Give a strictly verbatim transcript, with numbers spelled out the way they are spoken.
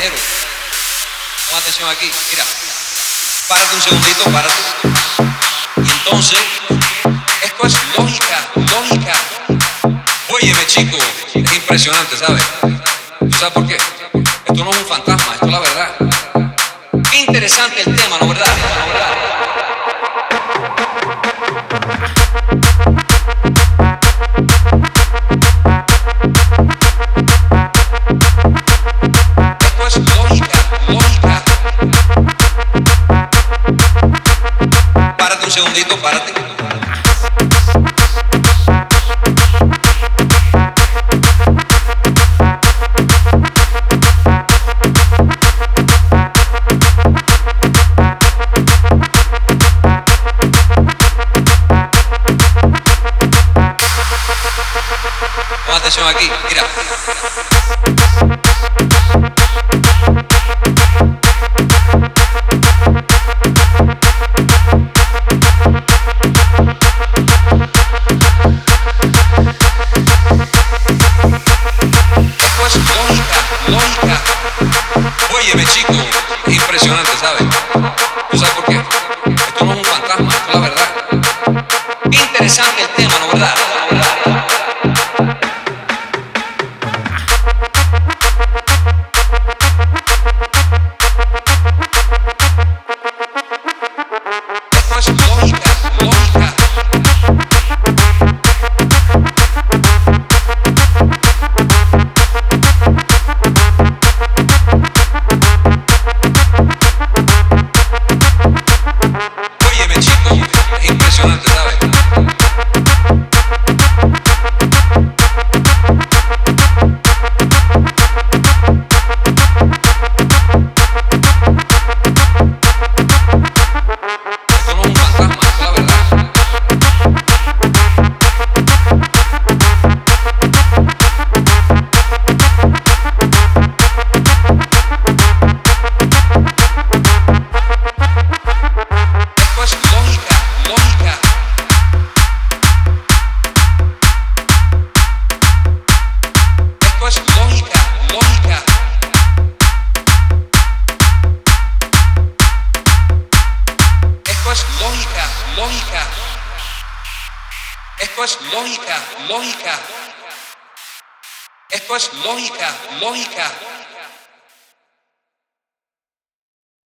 guerrero. Pon atención aquí, mira. Párate un segundito, párate. Y entonces, esto es lógica, lógica. Óyeme, chico, es impresionante, ¿sabes? ¿Tú sabes por qué? Esto no es un fantasma, esto es la verdad. Qué interesante el tema, ¿no verdad? ¿No verdad? Esto es lógica, lógica. Párate un segundito, párate. Pon atención aquí, mira. Esto es lógica, lógica. Óyeme, chico, es impresionante, ¿sabes? ¿Tú sabes por qué? Esto no es un fantasma, esto es la verdad. Qué interesante el tema, ¿no verdad? ¿No verdad? Esto es lógica, lógica. Óyeme, chico, es impresionante, ¿sabes? Esto no es un fantasma, esto es la verdad. Esto es lógica, lógica. Esto es lógica, lógica. Esto es lógica, lógica. Esto es lógica, lógica. Esto es lógica, lógica.